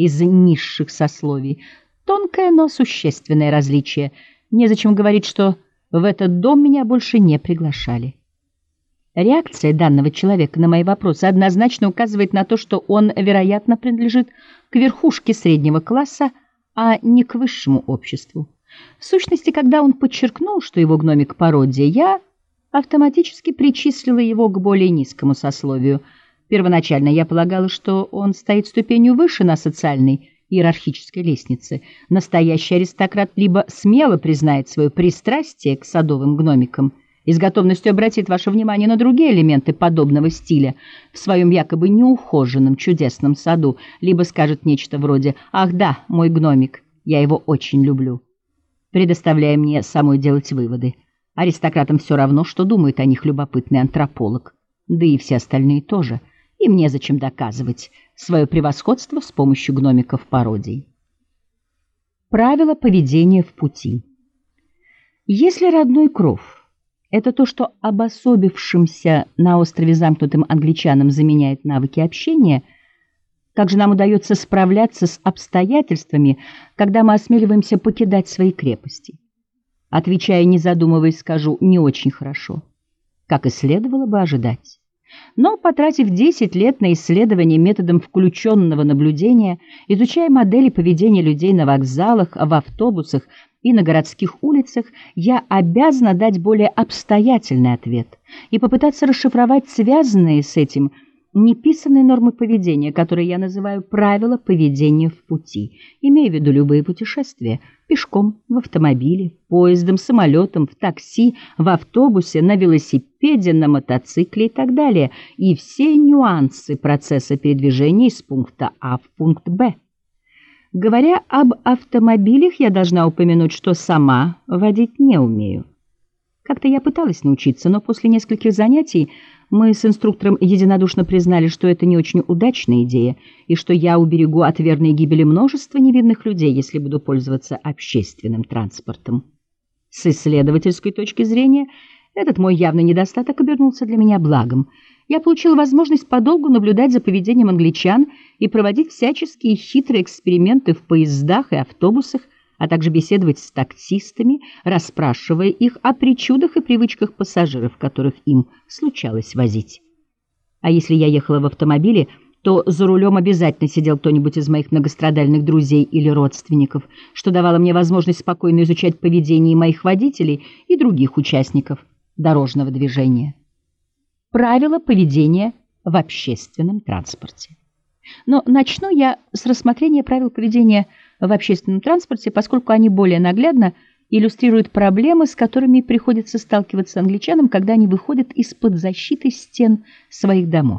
из низших сословий. Тонкое, но существенное различие. Незачем говорить, что в этот дом меня больше не приглашали. Реакция данного человека на мои вопросы однозначно указывает на то, что он, вероятно, принадлежит к верхушке среднего класса, а не к высшему обществу. В сущности, когда он подчеркнул, что его гномик — пародия, я автоматически причислила его к более низкому сословию. Первоначально я полагала, что он стоит ступенью выше на социальной иерархической лестнице. Настоящий аристократ либо смело признает свое пристрастие к садовым гномикам и с готовностью обратит ваше внимание на другие элементы подобного стиля в своем якобы неухоженном чудесном саду, либо скажет нечто вроде «Ах да, мой гномик, я его очень люблю», предоставляя мне самой делать выводы. Аристократам все равно, что думает о них любопытный антрополог, да и все остальные тоже. Им незачем доказывать свое превосходство с помощью гномиков-пародий. Правила поведения в пути. Если родной кров — это то, что обособившимся на острове замкнутым англичанам заменяет навыки общения, как же нам удается справляться с обстоятельствами, когда мы осмеливаемся покидать свои крепости? Отвечая, не задумываясь, скажу: не очень хорошо, как и следовало бы ожидать. Но, потратив 10 лет на исследование методом включенного наблюдения, изучая модели поведения людей на вокзалах, в автобусах и на городских улицах, я обязана дать более обстоятельный ответ и попытаться расшифровать связанные с этим неписанные нормы поведения, которые я называю правила поведения в пути, имея в виду любые путешествия: пешком, в автомобиле, поездом, самолетом, в такси, в автобусе, на велосипеде, на мотоцикле и так далее, и все нюансы процесса передвижения из пункта А в пункт Б. Говоря об автомобилях, я должна упомянуть, что сама водить не умею. Как-то я пыталась научиться, но после нескольких занятий мы с инструктором единодушно признали, что это не очень удачная идея, и что я уберегу от верной гибели множество невинных людей, если буду пользоваться общественным транспортом. С исследовательской точки зрения, этот мой явный недостаток обернулся для меня благом. Я получил возможность подолгу наблюдать за поведением англичан и проводить всяческие хитрые эксперименты в поездах и автобусах, а также беседовать с таксистами, расспрашивая их о причудах и привычках пассажиров, которых им случалось возить. А если я ехала в автомобиле, то за рулем обязательно сидел кто-нибудь из моих многострадальных друзей или родственников, что давало мне возможность спокойно изучать поведение моих водителей и других участников дорожного движения. Правила поведения в общественном транспорте. Но начну я с рассмотрения правил поведения в общественном транспорте, поскольку они более наглядно иллюстрируют проблемы, с которыми приходится сталкиваться англичанам, когда они выходят из-под защиты стен своих домов.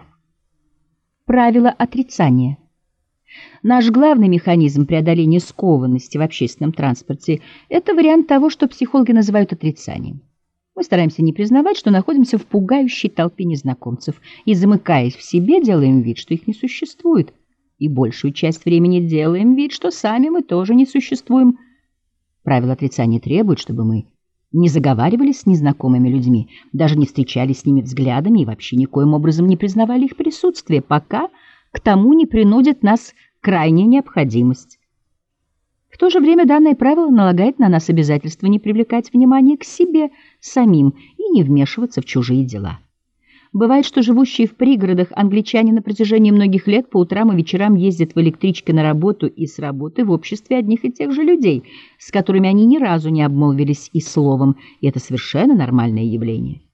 Правило отрицания. Наш главный механизм преодоления скованности в общественном транспорте – это вариант того, что психологи называют отрицанием. Мы стараемся не признавать, что находимся в пугающей толпе незнакомцев, и, замыкаясь в себе, делаем вид, что их не существует, и большую часть времени делаем вид, что сами мы тоже не существуем. Правило отрицания требует, чтобы мы не заговаривали с незнакомыми людьми, даже не встречались с ними взглядами и вообще никоим образом не признавали их присутствие, пока к тому не принудит нас крайняя необходимость. В то же время данное правило налагает на нас обязательство не привлекать внимание к себе самим и не вмешиваться в чужие дела. Бывает, что живущие в пригородах англичане на протяжении многих лет по утрам и вечерам ездят в электричке на работу и с работы в обществе одних и тех же людей, с которыми они ни разу не обмолвились и словом, и это совершенно нормальное явление.